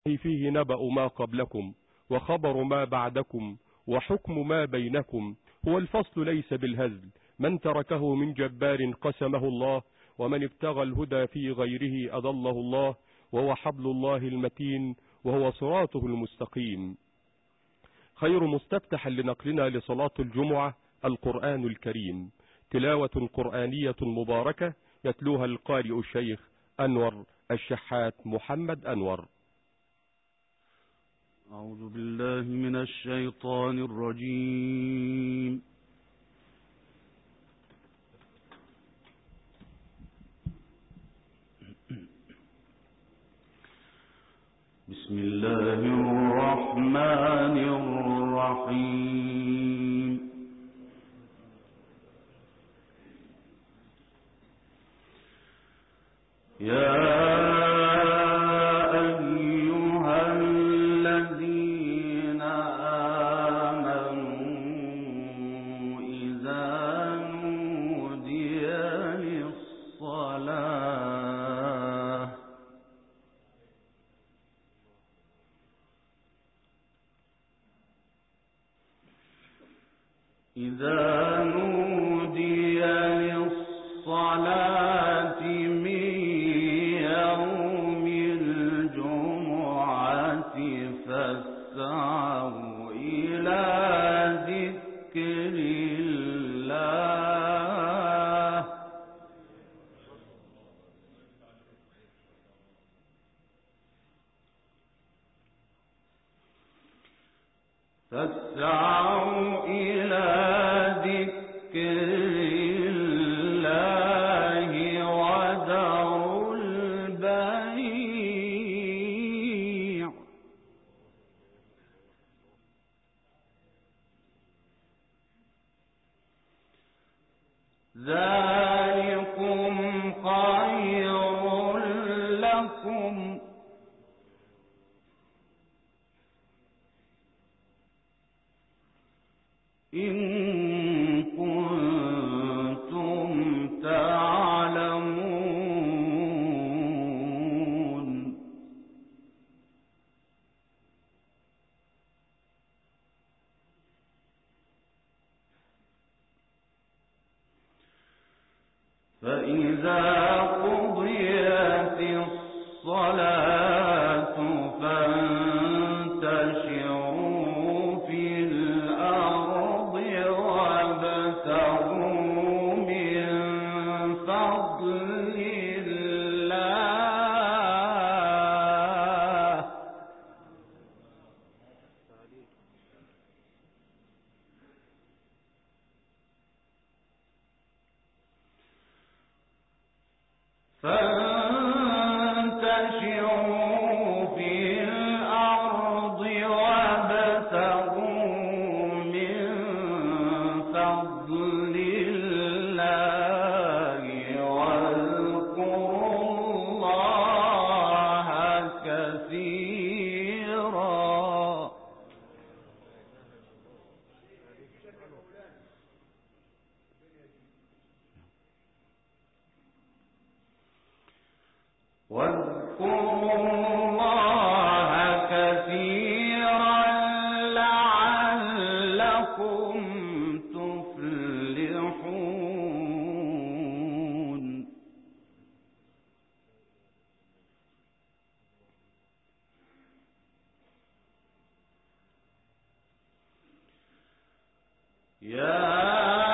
فيه نبأ ما قبلكم وخبر ما بعدكم وحكم ما بينكم، هو الفصل ليس بالهزل، من تركه من جبار قسمه الله، ومن ابتغى الهدى في غيره أضله الله، وهو حبل الله المتين وهو صراطه المستقيم. خير مستفتح لنقلنا لصلاة الجمعة القرآن الكريم، تلاوة قرآنية مباركة يتلوها القارئ الشيخ أنور الشحات محمد أنور. أعوذ بالله من الشيطان الرجيم. بسم الله الرحمن الرحيم. يا إذا نودي للصلاة من يوم الجمعة فاسعوا إلى ذكر الله فاسعوا إلى ذكر الله وذروا البيع ذلكم خير لكم إن كنتم تعلمون. فإذا قضيت الصلاة فانتشروا في الأرض وابتغوا من فضل الله فانتشروا في الأرض وابتغوا من فضل الله واذكروا الله كثيرا لعلكم تفلحون. يا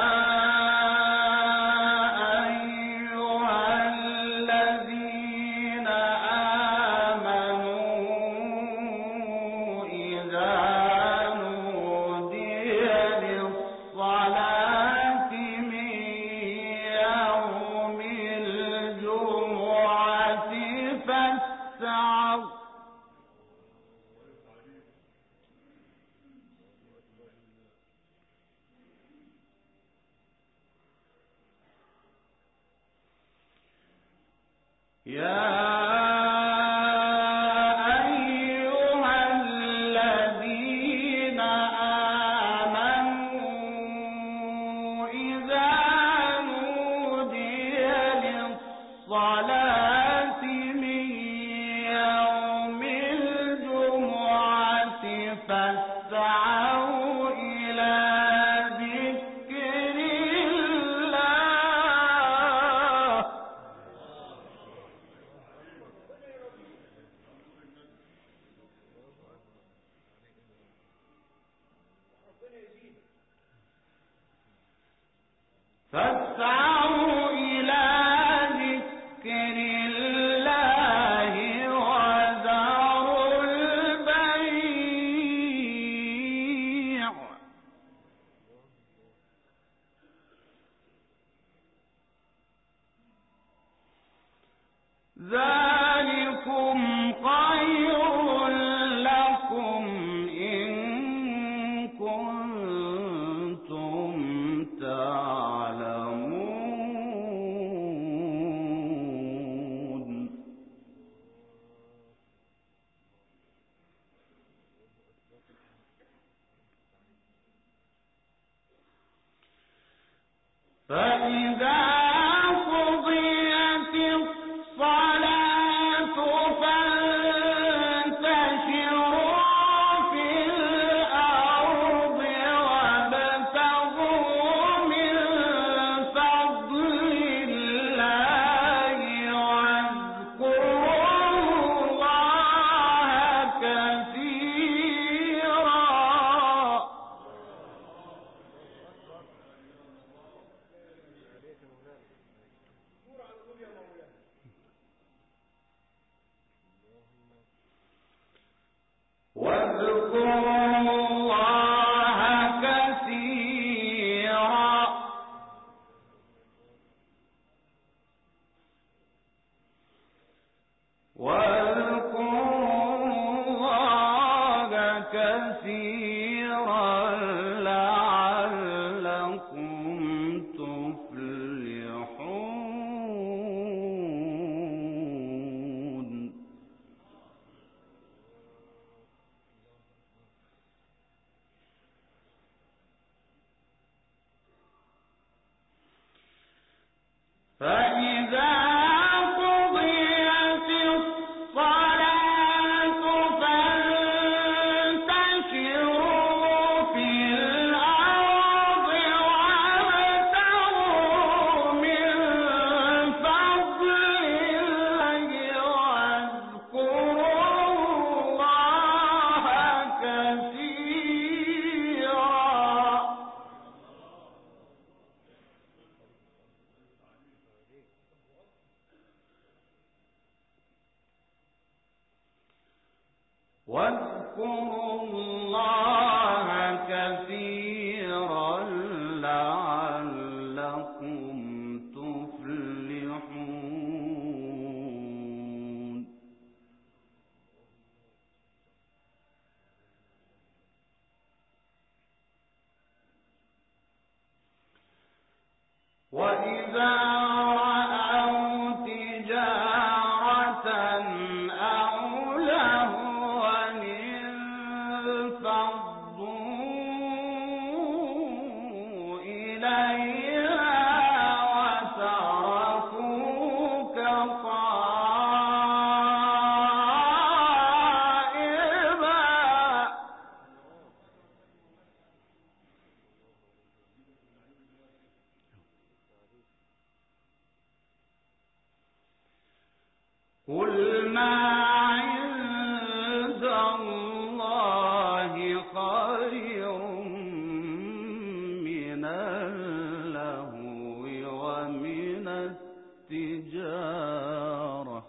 يا أيها الذين آمنوا إذا نودي للصلاة من يوم الجمعة فاسعوا إلى ذكر الله وذروا البيع ذلكم خير لكم إن كنتم تعلمون فإذا قضيت الصلاة فانتشروا في الأرض وابتغوا من فضل الله واذكروا الله كثيرا كثيرا لعلكم تفلحون فإذا قضيت الصلاة فانتشروا في الأرض وابتغوا من فضل الله واذكروا الله كثيرا واذكروا الله كثيرا لعلكم تفلحون وإذا رأوا تجارة أو لهوا انفضوا إليها وتركوك قائما قل ما عند الله خير من اللهو ومن التجارة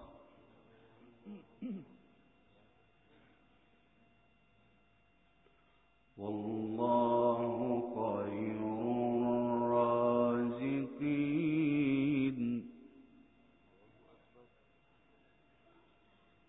والله خير الرازقين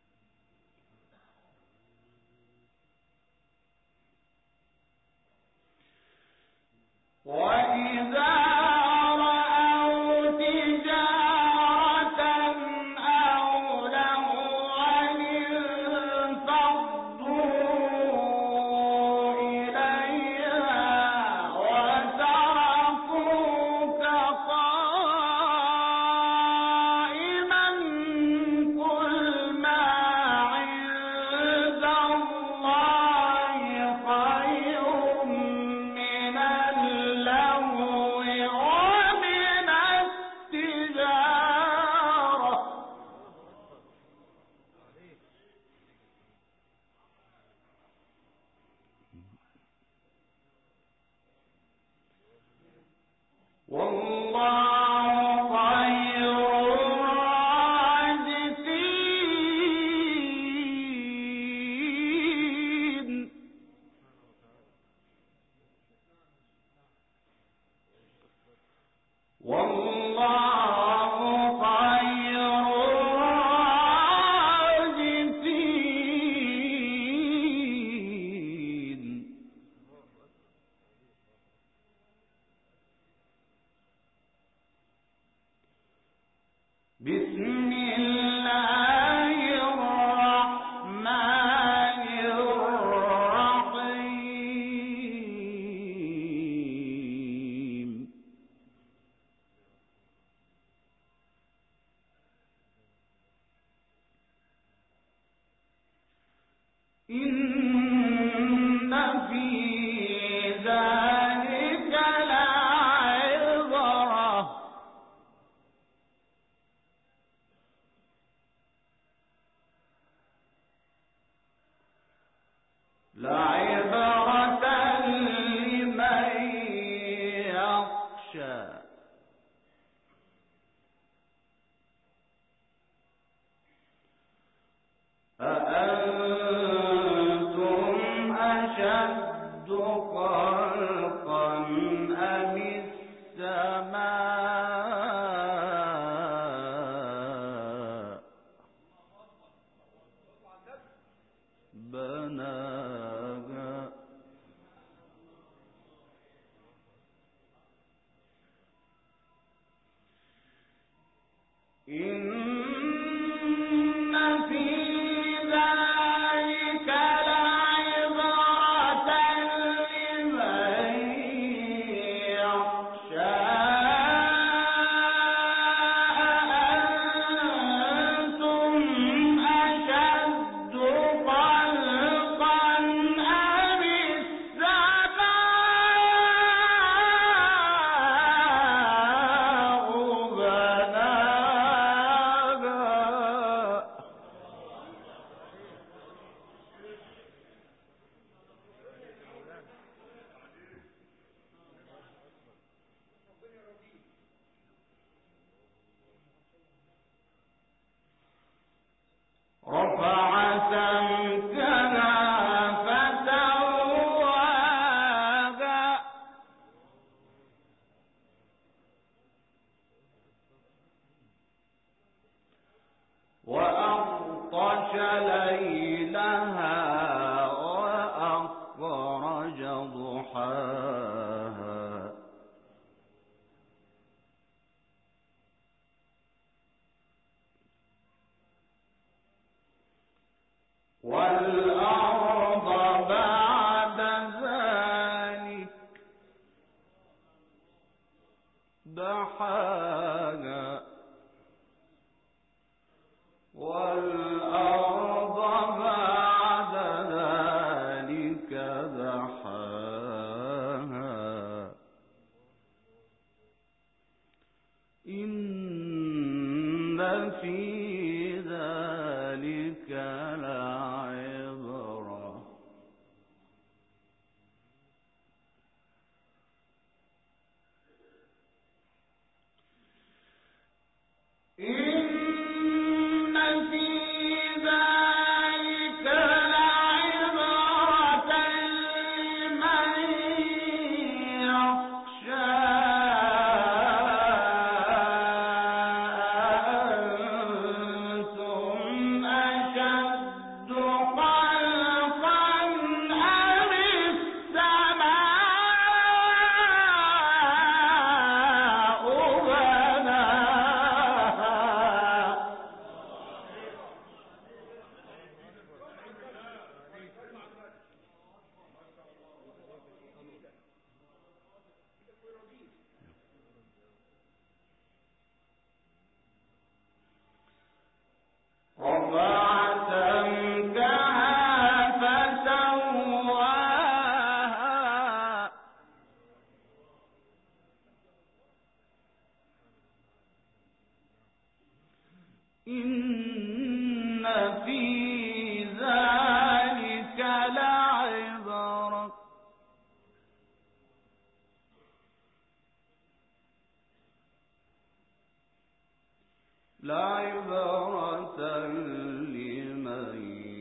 لعبرة لمن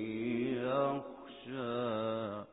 يخشى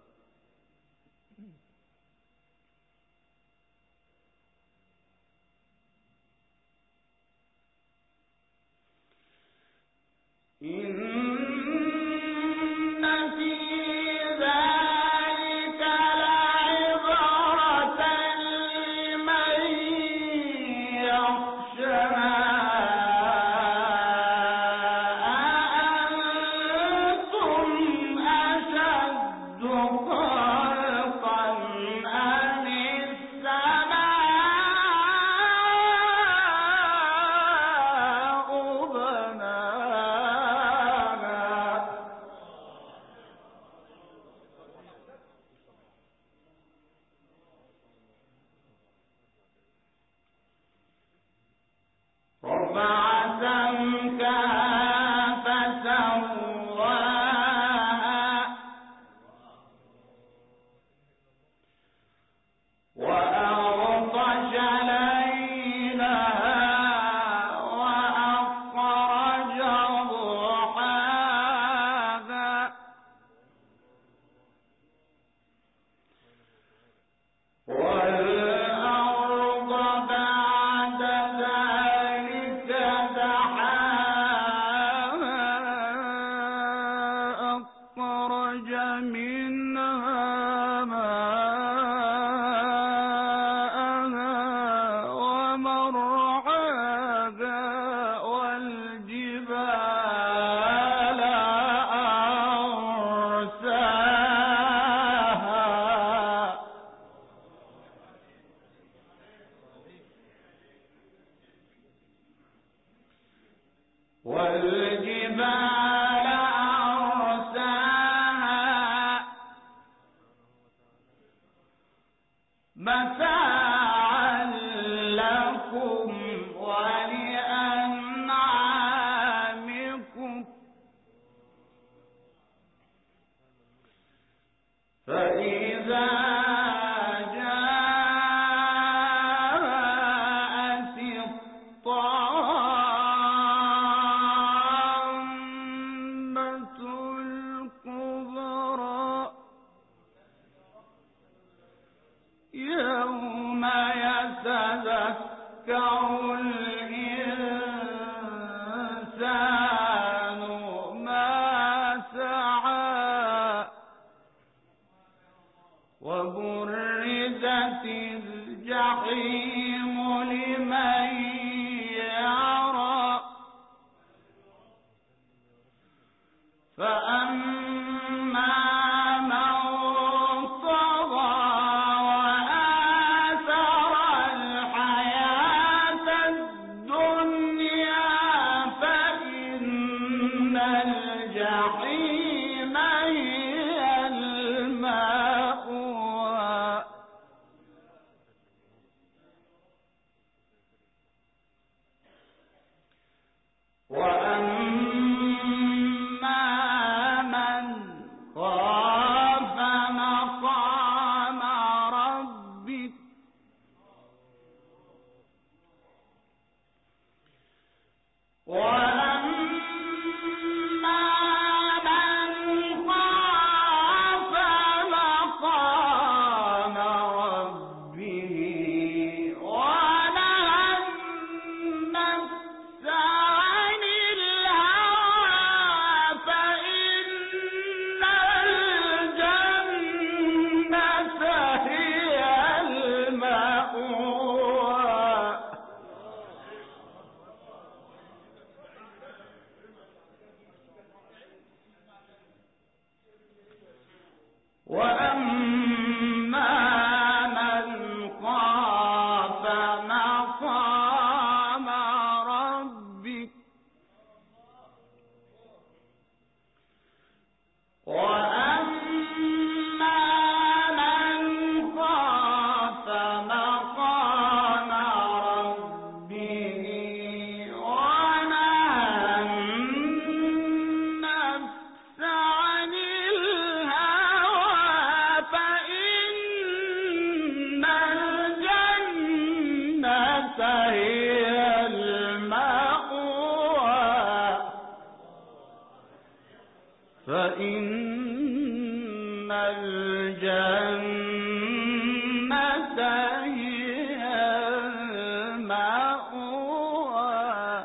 وبرزت الجحيم لمن يرى فأما من طغى وآثر الحياة وإن الجنة هي المأوى.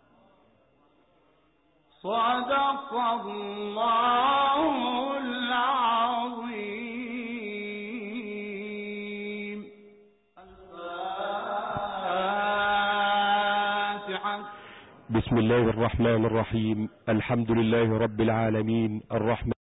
صدق الله العظيم. الفاتحة. بسم الله الرحمن الرحيم. الحمد لله رب العالمين الرحمن